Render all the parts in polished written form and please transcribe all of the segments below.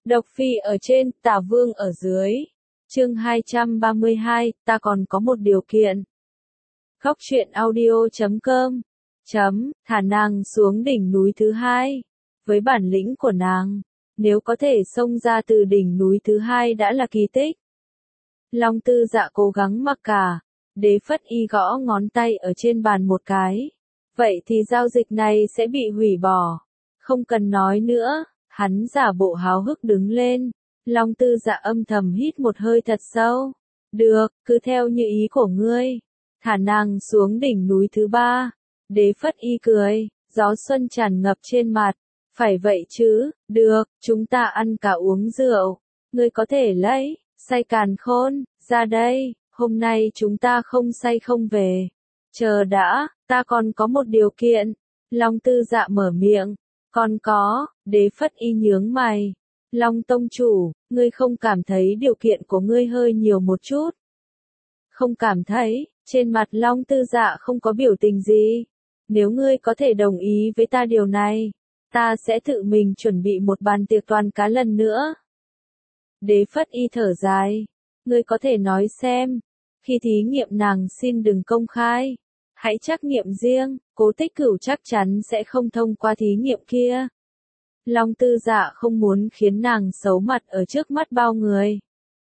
Độc Phi ở trên, Tả Vương ở dưới. Chương 232, ta còn có một điều kiện. Khóc chuyện audio.com thả nàng xuống đỉnh núi thứ hai. Với bản lĩnh của nàng, nếu có thể xông ra từ đỉnh núi thứ hai đã là kỳ tích. Long Tư Dạ cố gắng mặc cả. Đế Phất Y gõ ngón tay ở trên bàn một cái. Vậy thì giao dịch này sẽ bị hủy bỏ. Không cần nói nữa, hắn giả bộ háo hức đứng lên. Long Tư Dạ âm thầm hít một hơi thật sâu. Được, cứ theo như ý của ngươi. Thả nàng xuống đỉnh núi thứ ba. Đế Phất Y cười, gió xuân tràn ngập trên mặt. Phải vậy chứ, được, chúng ta ăn cả uống rượu. Ngươi có thể lấy, say càn khôn, ra đây, hôm nay chúng ta không say không về. Chờ đã, ta còn có một điều kiện. Long Tư Dạ mở miệng. Còn có, Đế Phất Y nhướng mày. Long tông chủ, ngươi không cảm thấy điều kiện của ngươi hơi nhiều một chút? Không cảm thấy, trên mặt Long Tư Dạ không có biểu tình gì. Nếu ngươi có thể đồng ý với ta điều này, ta sẽ tự mình chuẩn bị một bàn tiệc toàn cá lần nữa. Đế Phất Y thở dài. Ngươi có thể nói xem, khi thí nghiệm nàng xin đừng công khai. Hãy trắc nghiệm riêng, Cố Tích Cửu chắc chắn sẽ không thông qua thí nghiệm kia. Long Tư Dạ không muốn khiến nàng xấu mặt ở trước mắt bao người.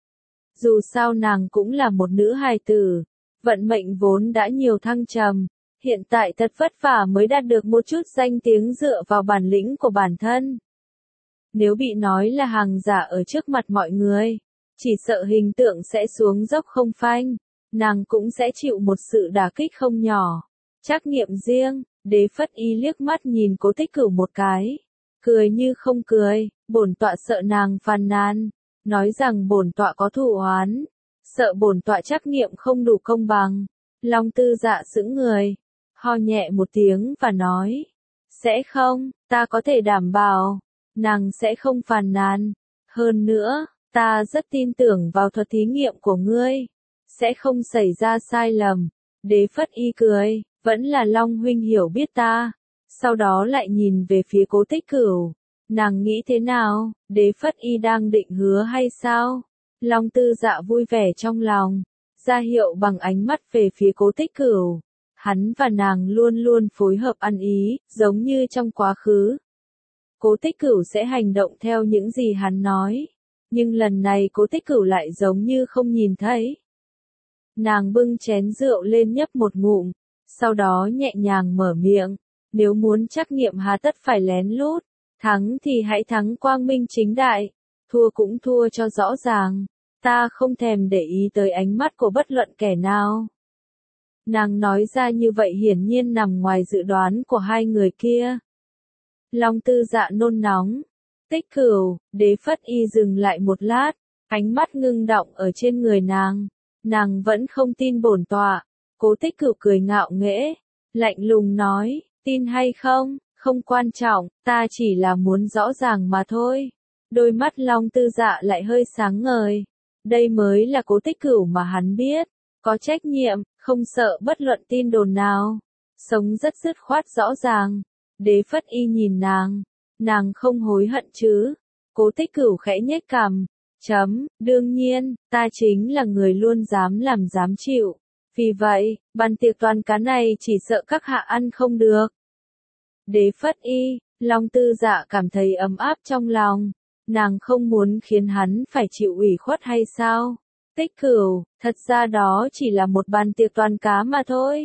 Dù sao nàng cũng là một nữ hài tử, vận mệnh vốn đã nhiều thăng trầm, hiện tại thật vất vả mới đạt được một chút danh tiếng dựa vào bản lĩnh của bản thân. Nếu bị nói là hàng giả ở trước mặt mọi người, chỉ sợ hình tượng sẽ xuống dốc không phanh, nàng cũng sẽ chịu một sự đả kích không nhỏ. Trắc nghiệm riêng, Đế Phất Y liếc mắt nhìn Cố Tích Cửu một cái. Cười như không cười, bổn tọa sợ nàng phàn nàn, nói rằng bổn tọa có thù oán, sợ bổn tọa trắc nghiệm không đủ công bằng. Long Tư Dạ sững người, ho nhẹ một tiếng và nói, sẽ không, ta có thể đảm bảo, nàng sẽ không phàn nàn. Hơn nữa, ta rất tin tưởng vào thuật thí nghiệm của ngươi, sẽ không xảy ra sai lầm. Đế Phất Y cười, vẫn là Long huynh hiểu biết ta. Sau đó lại nhìn về phía Cố Tích Cửu. Nàng nghĩ thế nào, Đế Phất Y đang định hứa hay sao? Long Tư Dạ vui vẻ trong lòng, ra hiệu bằng ánh mắt về phía Cố Tích Cửu. Hắn và nàng luôn luôn phối hợp ăn ý, giống như trong quá khứ. Cố Tích Cửu sẽ hành động theo những gì hắn nói. Nhưng lần này Cố Tích Cửu lại giống như không nhìn thấy. Nàng bưng chén rượu lên nhấp một ngụm, sau đó nhẹ nhàng mở miệng. Nếu muốn trắc nghiệm hà tất phải lén lút, thắng thì hãy thắng quang minh chính đại, thua cũng thua cho rõ ràng, ta không thèm để ý tới ánh mắt của bất luận kẻ nào. Nàng nói ra như vậy hiển nhiên nằm ngoài dự đoán của hai người kia. Long Tư Dạ nôn nóng. Tích Cửu, Đế Phất Y dừng lại một lát, ánh mắt ngưng đọng ở trên người nàng. Nàng vẫn không tin bổn tọa. Cố Tích Cửu cười ngạo nghễ, lạnh lùng nói. Tin hay không, không quan trọng, ta chỉ là muốn rõ ràng mà thôi. Đôi mắt Long Tư Dạ lại hơi sáng ngời. Đây mới là Cố Tích Cửu mà hắn biết. Có trách nhiệm, không sợ bất luận tin đồn nào. Sống rất dứt khoát rõ ràng. Đế Phất Y nhìn nàng không hối hận chứ? Cố Tích Cửu khẽ nhếch cằm. Đương nhiên, ta chính là người luôn dám làm dám chịu. Vì vậy, bàn tiệc toàn cá này chỉ sợ các hạ ăn không được. Đế Phất Y, Long Tư Dạ cảm thấy ấm áp trong lòng. Nàng không muốn khiến hắn phải chịu ủy khuất hay sao? Tích Cửu, thật ra đó chỉ là một bàn tiệc toàn cá mà thôi.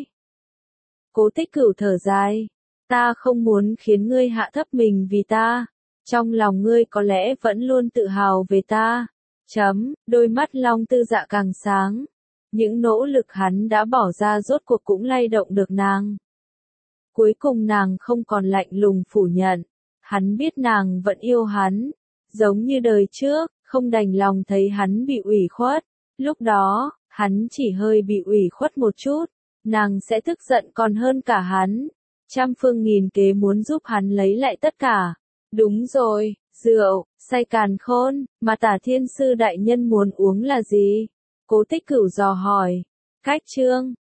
Cố Tích Cửu thở dài. Ta không muốn khiến ngươi hạ thấp mình vì ta. Trong lòng ngươi có lẽ vẫn luôn tự hào về ta. Đôi mắt Long Tư Dạ càng sáng. Những nỗ lực hắn đã bỏ ra rốt cuộc cũng lay động được nàng. Cuối cùng nàng không còn lạnh lùng phủ nhận. Hắn biết nàng vẫn yêu hắn. Giống như đời trước, không đành lòng thấy hắn bị ủy khuất. Lúc đó, hắn chỉ hơi bị ủy khuất một chút. Nàng sẽ tức giận còn hơn cả hắn. Trăm phương nghìn kế muốn giúp hắn lấy lại tất cả. Đúng rồi, rượu, say càn khôn, mà Tả Thiên Sư đại nhân muốn uống là gì? Cố Tích Cửu dò hỏi. Cách chương